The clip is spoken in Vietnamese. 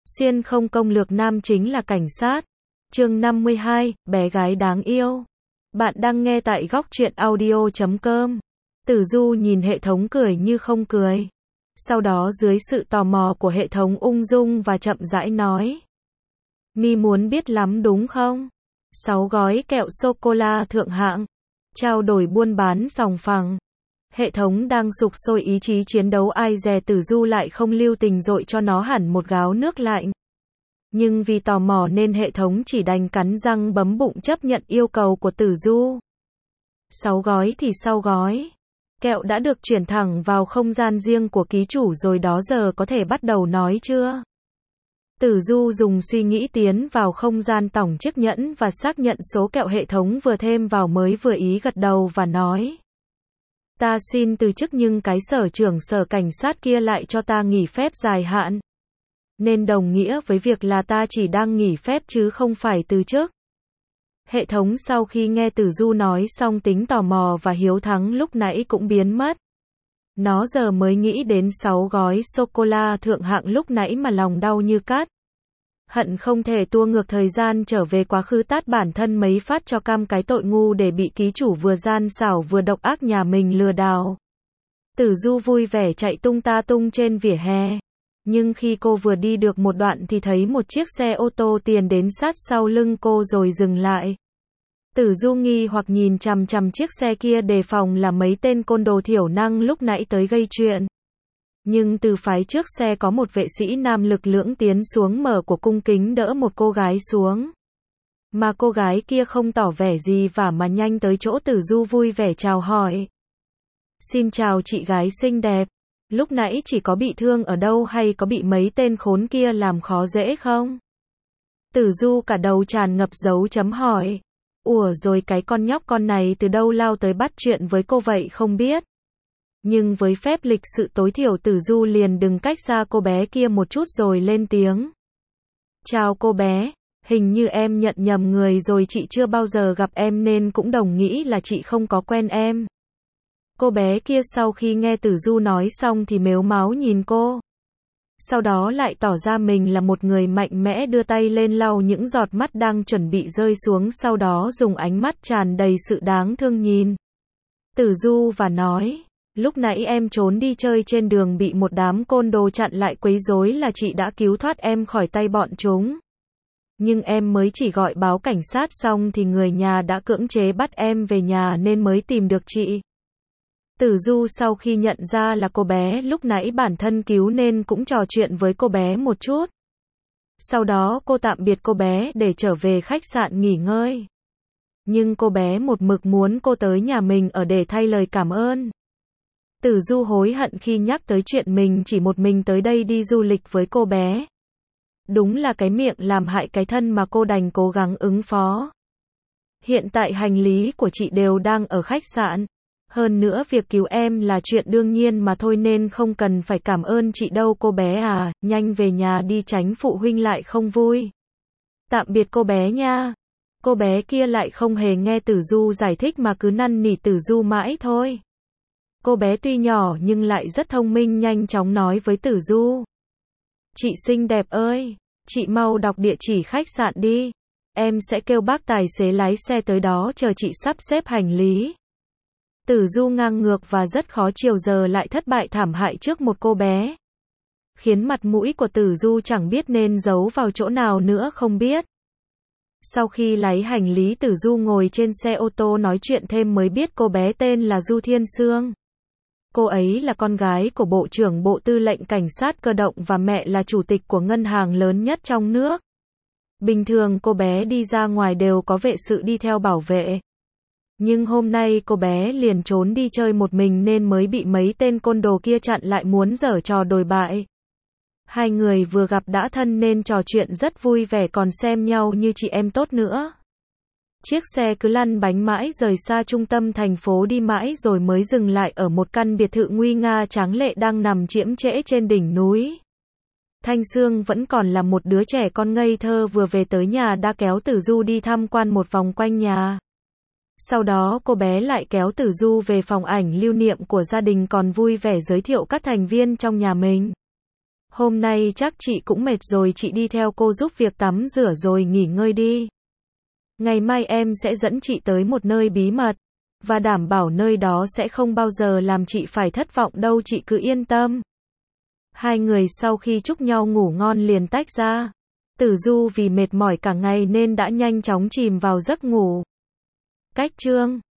Xuyên không công lược nam chính là cảnh sát. Chương 52, bé gái đáng yêu. Bạn đang nghe tại góc truyện audio.com. Tử Du nhìn hệ thống cười như không cười. Sau đó dưới sự tò mò của hệ thống ung dung và chậm rãi nói. Mi muốn biết lắm đúng không? 6 gói kẹo sô-cô-la thượng hạng. Trao đổi buôn bán sòng phẳng. Hệ thống đang sục sôi ý chí chiến đấu, ai dè Tử Du lại không lưu tình dội cho nó hẳn một gáo nước lạnh. Nhưng vì tò mò nên hệ thống chỉ đành cắn răng bấm bụng chấp nhận yêu cầu của Tử Du. 6 gói thì 6 gói. Kẹo đã được chuyển thẳng vào không gian riêng của ký chủ rồi đó, giờ có thể bắt đầu nói chưa? Tử Du dùng suy nghĩ tiến vào không gian tổng chiếc nhẫn và xác nhận số kẹo hệ thống vừa thêm vào mới vừa ý gật đầu và nói. Ta xin từ chức nhưng cái sở trưởng sở cảnh sát kia lại cho ta nghỉ phép dài hạn. Nên đồng nghĩa với việc là ta chỉ đang nghỉ phép chứ không phải từ chức. Hệ thống sau khi nghe Tử Du nói xong tính tò mò và hiếu thắng lúc nãy cũng biến mất. Nó giờ mới nghĩ đến 6 gói sô-cô-la thượng hạng lúc nãy mà lòng đau như cắt. Hận không thể tua ngược thời gian trở về quá khứ tát bản thân mấy phát cho cam cái tội ngu để bị ký chủ vừa gian xảo vừa độc ác nhà mình lừa đảo. Tử Du vui vẻ chạy tung ta tung trên vỉa hè. Nhưng khi cô vừa đi được một đoạn thì thấy một chiếc xe ô tô tiền đến sát sau lưng cô rồi dừng lại. Tử Du nghi hoặc nhìn chằm chằm chiếc xe kia đề phòng là mấy tên côn đồ thiểu năng lúc nãy tới gây chuyện. Nhưng từ phái trước xe có một vệ sĩ nam lực lưỡng tiến xuống mở của cung kính đỡ một cô gái xuống. Mà cô gái kia không tỏ vẻ gì và mà nhanh tới chỗ Tử Du vui vẻ chào hỏi. Xin chào chị gái xinh đẹp. Lúc nãy chỉ có bị thương ở đâu hay có bị mấy tên khốn kia làm khó dễ không? Tử Du cả đầu tràn ngập dấu chấm hỏi. Ủa rồi cái con nhóc con này từ đâu lao tới bắt chuyện với cô vậy không biết. Nhưng với phép lịch sự tối thiểu Tử Du liền đừng cách xa cô bé kia một chút rồi lên tiếng. Chào cô bé, hình như em nhận nhầm người rồi, chị chưa bao giờ gặp em nên cũng đồng nghĩ là chị không có quen em. Cô bé kia sau khi nghe Tử Du nói xong thì mếu máo nhìn cô. Sau đó lại tỏ ra mình là một người mạnh mẽ đưa tay lên lau những giọt mắt đang chuẩn bị rơi xuống, sau đó dùng ánh mắt tràn đầy sự đáng thương nhìn Tử Du và nói. Lúc nãy em trốn đi chơi trên đường bị một đám côn đồ chặn lại quấy rối là chị đã cứu thoát em khỏi tay bọn chúng. Nhưng em mới chỉ gọi báo cảnh sát xong thì người nhà đã cưỡng chế bắt em về nhà nên mới tìm được chị. Tử Du sau khi nhận ra là cô bé lúc nãy bản thân cứu nên cũng trò chuyện với cô bé một chút. Sau đó cô tạm biệt cô bé để trở về khách sạn nghỉ ngơi. Nhưng cô bé một mực muốn cô tới nhà mình ở để thay lời cảm ơn. Tử Du hối hận khi nhắc tới chuyện mình chỉ một mình tới đây đi du lịch với cô bé. Đúng là cái miệng làm hại cái thân mà cô đành cố gắng ứng phó. Hiện tại hành lý của chị đều đang ở khách sạn. Hơn nữa việc cứu em là chuyện đương nhiên mà thôi nên không cần phải cảm ơn chị đâu cô bé à, nhanh về nhà đi tránh phụ huynh lại không vui. Tạm biệt cô bé nha. Cô bé kia lại không hề nghe Tử Du giải thích mà cứ năn nỉ Tử Du mãi thôi. Cô bé tuy nhỏ nhưng lại rất thông minh, nhanh chóng nói với Tử Du. Chị xinh đẹp ơi, chị mau đọc địa chỉ khách sạn đi. Em sẽ kêu bác tài xế lái xe tới đó chờ chị sắp xếp hành lý. Tử Du ngang ngược và rất khó chiều giờ lại thất bại thảm hại trước một cô bé. Khiến mặt mũi của Tử Du chẳng biết nên giấu vào chỗ nào nữa không biết. Sau khi lấy hành lý Tử Du ngồi trên xe ô tô nói chuyện thêm mới biết cô bé tên là Du Thiên Sương. Cô ấy là con gái của Bộ trưởng Bộ Tư lệnh Cảnh sát Cơ động và mẹ là chủ tịch của ngân hàng lớn nhất trong nước. Bình thường cô bé đi ra ngoài đều có vệ sự đi theo bảo vệ. Nhưng hôm nay cô bé liền trốn đi chơi một mình nên mới bị mấy tên côn đồ kia chặn lại muốn giở trò đồi bại. Hai người vừa gặp đã thân nên trò chuyện rất vui vẻ còn xem nhau như chị em tốt nữa. Chiếc xe cứ lăn bánh mãi rời xa trung tâm thành phố đi mãi rồi mới dừng lại ở một căn biệt thự nguy nga tráng lệ đang nằm chiếm trễ trên đỉnh núi. Thanh Sương vẫn còn là một đứa trẻ con ngây thơ vừa về tới nhà đã kéo Tử Du đi tham quan một vòng quanh nhà. Sau đó cô bé lại kéo Tử Du về phòng ảnh lưu niệm của gia đình còn vui vẻ giới thiệu các thành viên trong nhà mình. Hôm nay chắc chị cũng mệt rồi, chị đi theo cô giúp việc tắm rửa rồi nghỉ ngơi đi. Ngày mai em sẽ dẫn chị tới một nơi bí mật, và đảm bảo nơi đó sẽ không bao giờ làm chị phải thất vọng đâu, chị cứ yên tâm. Hai người sau khi chúc nhau ngủ ngon liền tách ra. Tử Du vì mệt mỏi cả ngày nên đã nhanh chóng chìm vào giấc ngủ. Cách chương